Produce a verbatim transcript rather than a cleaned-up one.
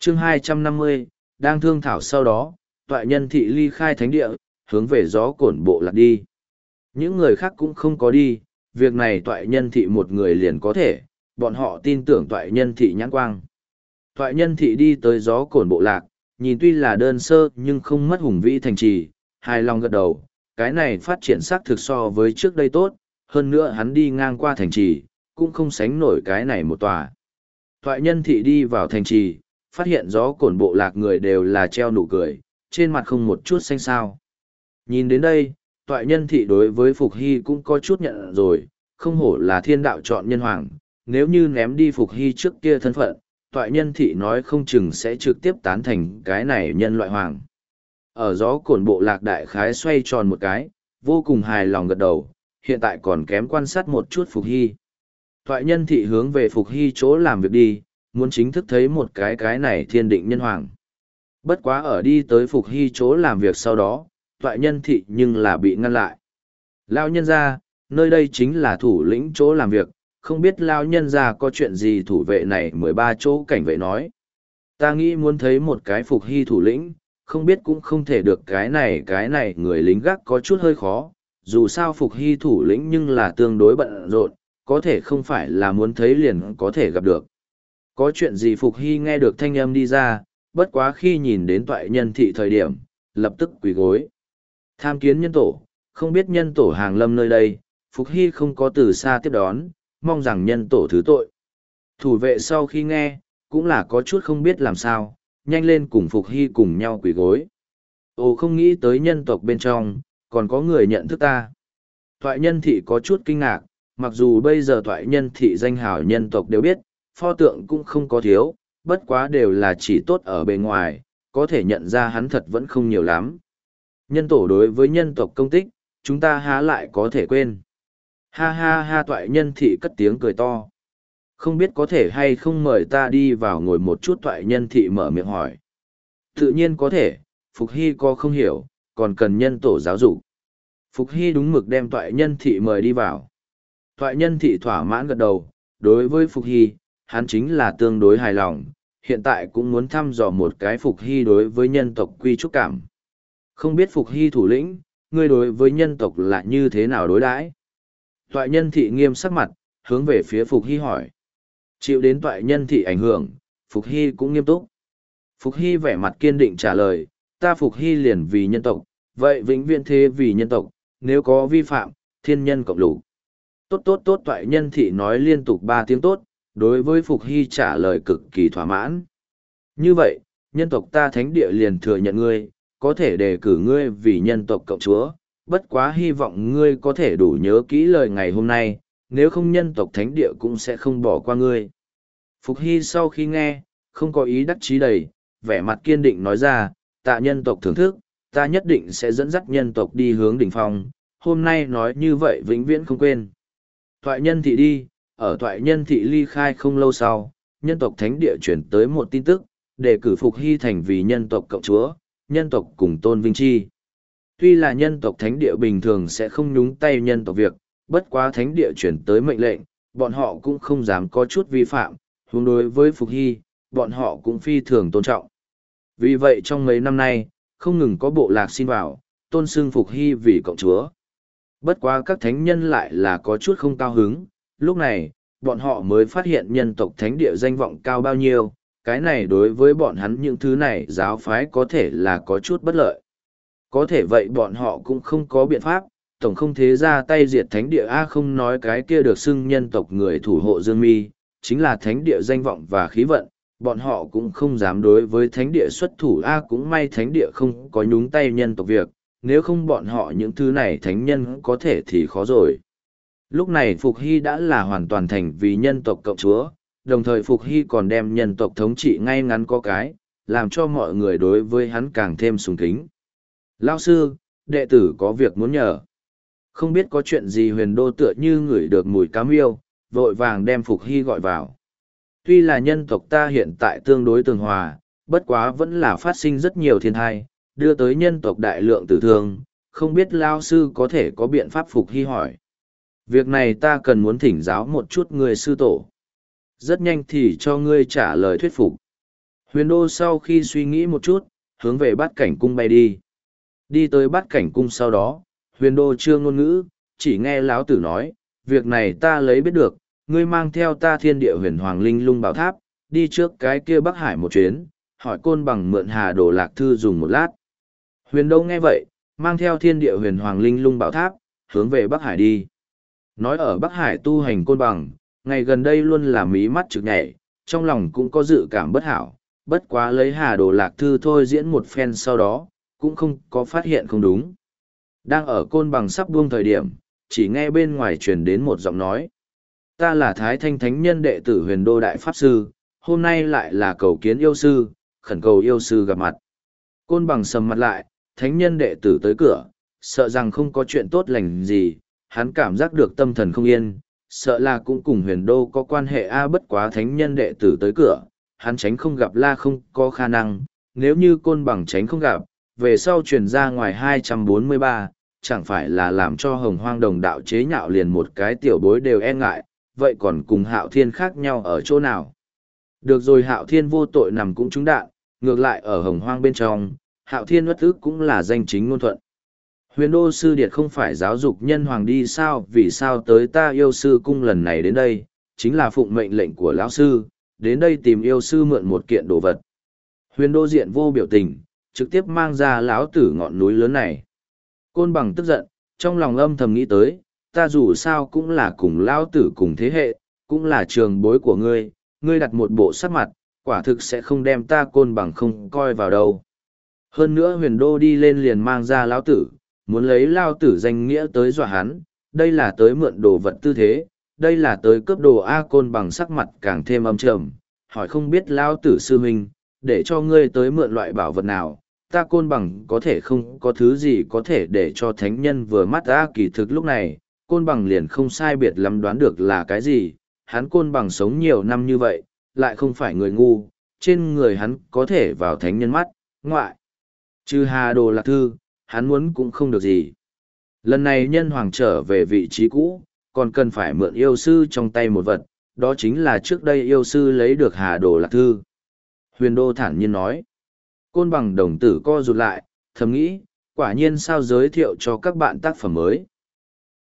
chương hai trăm năm mươi, đang thương thảo sau đó, toại nhân thị ly khai thánh địa, hướng về gió cổn bộ lạc đi. Những người khác cũng không có đi, việc này toại nhân thị một người liền có thể, bọn họ tin tưởng toại nhân thị nhãn quang. Toại nhân thị đi tới gió cổn bộ lạc, nhìn tuy là đơn sơ nhưng không mất hùng vĩ thành trì, hài lòng gật đầu, cái này phát triển xác thực so với trước đây tốt, hơn nữa hắn đi ngang qua thành trì, cũng không sánh nổi cái này một tòa. Toại nhân thị đi vào thành trì, phát hiện gió cổn bộ lạc người đều là treo nụ cười, trên mặt không một chút xanh xao. Nhìn đến đây, toại nhân thị đối với Phục Hy cũng có chút nhận rồi, không hổ là thiên đạo chọn nhân hoàng, nếu như ném đi Phục Hy trước kia thân phận, toại nhân thị nói không chừng sẽ trực tiếp tán thành cái này nhân loại hoàng. Ở gió cổn bộ lạc đại khái xoay tròn một cái, vô cùng hài lòng gật đầu, hiện tại còn kém quan sát một chút Phục Hy. Toại nhân thị hướng về Phục Hy chỗ làm việc đi, muốn chính thức thấy một cái cái này thiên định nhân hoàng. Bất quá ở đi tới Phục Hy chỗ làm việc sau đó, toại nhân thị nhưng là bị ngăn lại. Lao nhân ra, nơi đây chính là thủ lĩnh chỗ làm việc, không biết Lao nhân ra có chuyện gì thủ vệ này mười ba chỗ cảnh vệ nói. Ta nghĩ muốn thấy một cái Phục Hy thủ lĩnh, không biết cũng không thể được cái này cái này người lính gác có chút hơi khó, dù sao Phục Hy thủ lĩnh nhưng là tương đối bận rộn, có thể không phải là muốn thấy liền có thể gặp được. Có chuyện gì Phục Hy nghe được thanh âm đi ra, bất quá khi nhìn đến toại nhân thị thời điểm, lập tức quỳ gối. Tham kiến nhân tổ, không biết nhân tổ hàng lâm nơi đây, Phục Hy không có từ xa tiếp đón, mong rằng nhân tổ thứ tội. Thủ vệ sau khi nghe, cũng là có chút không biết làm sao, nhanh lên cùng Phục Hy cùng nhau quỳ gối. Ồ, không nghĩ tới nhân tộc bên trong, còn có người nhận thức ta. Toại nhân thị có chút kinh ngạc, mặc dù bây giờ toại nhân thị danh hào nhân tộc đều biết, pho tượng cũng không có thiếu, bất quá đều là chỉ tốt ở bề ngoài, có thể nhận ra hắn thật vẫn không nhiều lắm. Nhân tổ đối với nhân tộc công tích, chúng ta há lại có thể quên. Ha ha ha, toại nhân thị cất tiếng cười to. Không biết có thể hay không mời ta đi vào ngồi một chút, toại nhân thị mở miệng hỏi. Tự nhiên có thể, Phục Hy có không hiểu, còn cần nhân tổ giáo dục. Phục Hy đúng mực đem toại nhân thị mời đi vào. Toại nhân thị thỏa mãn gật đầu, đối với Phục Hy, hắn chính là tương đối hài lòng, hiện tại cũng muốn thăm dò một cái Phục Hy đối với nhân tộc quy trúc cảm. Không biết Phục Hy thủ lĩnh, ngươi đối với nhân tộc là như thế nào đối đãi? Toại nhân thị nghiêm sắc mặt, hướng về phía Phục Hy hỏi. Chịu đến toại nhân thị ảnh hưởng, Phục Hy cũng nghiêm túc. Phục Hy vẻ mặt kiên định trả lời, ta Phục Hy liền vì nhân tộc, vậy vĩnh viễn thế vì nhân tộc, nếu có vi phạm, thiên nhân cộng lục. Tốt tốt tốt, toại nhân thị nói liên tục ba tiếng tốt, đối với Phục Hy trả lời cực kỳ thỏa mãn. Như vậy, nhân tộc ta thánh địa liền thừa nhận ngươi, có thể đề cử ngươi vì nhân tộc cộng chúa, bất quá hy vọng ngươi có thể đủ nhớ kỹ lời ngày hôm nay, nếu không nhân tộc thánh địa cũng sẽ không bỏ qua ngươi. Phục Hy sau khi nghe, không có ý đắc chí đầy, vẻ mặt kiên định nói ra, tạ nhân tộc thưởng thức, ta nhất định sẽ dẫn dắt nhân tộc đi hướng đỉnh phong, hôm nay nói như vậy vĩnh viễn không quên. Toại nhân thị đi, ở toại nhân thị ly khai không lâu sau, nhân tộc thánh địa chuyển tới một tin tức, đề cử Phục Hy thành vì nhân tộc cộng chúa, nhân tộc cùng tôn vinh chi. Tuy là nhân tộc thánh địa bình thường sẽ không nhúng tay nhân tộc việc, bất quá thánh địa chuyển tới mệnh lệnh, bọn họ cũng không dám có chút vi phạm, hướng đối với Phục Hy, bọn họ cũng phi thường tôn trọng. Vì vậy trong mấy năm nay, không ngừng có bộ lạc xin vào, tôn xưng Phục Hy vì cộng chúa. Bất quá các thánh nhân lại là có chút không cao hứng, lúc này, bọn họ mới phát hiện nhân tộc thánh địa danh vọng cao bao nhiêu, cái này đối với bọn hắn những thứ này giáo phái có thể là có chút bất lợi. Có thể vậy bọn họ cũng không có biện pháp, tổng không thế ra tay diệt thánh địa A, không nói cái kia được xưng nhân tộc người thủ hộ Dương Mi, chính là thánh địa danh vọng và khí vận, bọn họ cũng không dám đối với thánh địa xuất thủ A, cũng may thánh địa không có nhúng tay nhân tộc việc, nếu không bọn họ những thứ này thánh nhân có thể thì khó rồi. Lúc này Phục Hy đã là hoàn toàn thành vì nhân tộc cộng chúa, đồng thời Phục Hy còn đem nhân tộc thống trị ngay ngắn có cái, làm cho mọi người đối với hắn càng thêm sùng kính. Lao sư, đệ tử có việc muốn nhờ. Không biết có chuyện gì Huyền Đô tựa như ngửi được mùi cám yêu, vội vàng đem Phục Hy gọi vào. Tuy là nhân tộc ta hiện tại tương đối tường hòa, bất quá vẫn là phát sinh rất nhiều thiên tai, đưa tới nhân tộc đại lượng tử thương, không biết Lao sư có thể có biện pháp. Phục Hy hỏi. Việc này ta cần muốn thỉnh giáo một chút người sư tổ. Rất nhanh thì cho ngươi trả lời thuyết phục. Huyền Đô sau khi suy nghĩ một chút, hướng về bát cảnh cung bay đi. Đi tới bát cảnh cung sau đó, Huyền Đô chưa ngôn ngữ, chỉ nghe lão tử nói, việc này ta lấy biết được, ngươi mang theo ta thiên địa huyền hoàng linh lung bảo tháp, đi trước cái kia Bắc Hải một chuyến, hỏi Côn Bằng mượn Hà Đồ Lạc Thư dùng một lát. Huyền Đô nghe vậy, mang theo thiên địa huyền hoàng linh lung bảo tháp, hướng về Bắc Hải đi. Nói ở Bắc Hải tu hành Côn Bằng, ngày gần đây luôn là mí mắt trực nhảy, trong lòng cũng có dự cảm bất hảo, bất quá lấy Hà Đồ Lạc Thư thôi diễn một phen sau đó, cũng không có phát hiện không đúng. Đang ở Côn Bằng sắp buông thời điểm, chỉ nghe bên ngoài truyền đến một giọng nói. Ta là Thái Thanh Thánh Nhân đệ tử Huyền Đô Đại Pháp Sư, hôm nay lại là cầu kiến yêu sư, khẩn cầu yêu sư gặp mặt. Côn Bằng sầm mặt lại, Thánh Nhân đệ tử tới cửa, sợ rằng không có chuyện tốt lành gì, hắn cảm giác được tâm thần không yên, sợ là cũng cùng Huyền Đô có quan hệ a bất quá Thánh Nhân đệ tử tới cửa, hắn tránh không gặp la không có khả năng, nếu như Côn Bằng tránh không gặp, về sau truyền ra ngoài hai trăm bốn mươi ba, chẳng phải là làm cho Hồng Hoang Đồng đạo chế nhạo liền một cái tiểu bối đều e ngại, vậy còn cùng Hạo Thiên khác nhau ở chỗ nào? Được rồi, Hạo Thiên vô tội nằm cũng trúng đạn, ngược lại ở Hồng Hoang bên trong, Hạo Thiên uất ức cũng là danh chính ngôn thuận. Huyền Đô sư điệt không phải giáo dục nhân hoàng đi sao, vì sao tới ta yêu sư cung lần này đến đây, chính là phụng mệnh lệnh của lão sư, đến đây tìm yêu sư mượn một kiện đồ vật. Huyền Đô diện vô biểu tình, trực tiếp mang ra lão tử ngọn núi lớn này. Côn Bằng tức giận, trong lòng âm thầm nghĩ tới, ta dù sao cũng là cùng lão tử cùng thế hệ, cũng là trường bối của ngươi, ngươi đặt một bộ sắc mặt, quả thực sẽ không đem ta Côn Bằng không coi vào đâu. Hơn nữa Huyền Đô đi lên liền mang ra lão tử, muốn lấy lão tử danh nghĩa tới dọa hắn, đây là tới mượn đồ vật tư thế, đây là tới cướp đồ A. Côn Bằng sắc mặt càng thêm âm trầm, hỏi không biết lão tử sư huynh, để cho ngươi tới mượn loại bảo vật nào, ta Côn Bằng có thể không có thứ gì có thể để cho thánh nhân vừa mắt ta. Kỳ thực lúc này, Côn Bằng liền không sai biệt lắm đoán được là cái gì, hắn Côn Bằng sống nhiều năm như vậy, lại không phải người ngu, trên người hắn có thể vào thánh nhân mắt, ngoại. Trừ Hà Đồ Lạc Thư, hắn muốn cũng không được gì. Lần này nhân hoàng trở về vị trí cũ, còn cần phải mượn yêu sư trong tay một vật, đó chính là trước đây yêu sư lấy được Hà Đồ Lạc Thư. Huyền Đô thản nhiên nói. Côn Bằng đồng tử co rụt lại, thầm nghĩ, quả nhiên sao giới thiệu cho các bạn tác phẩm mới.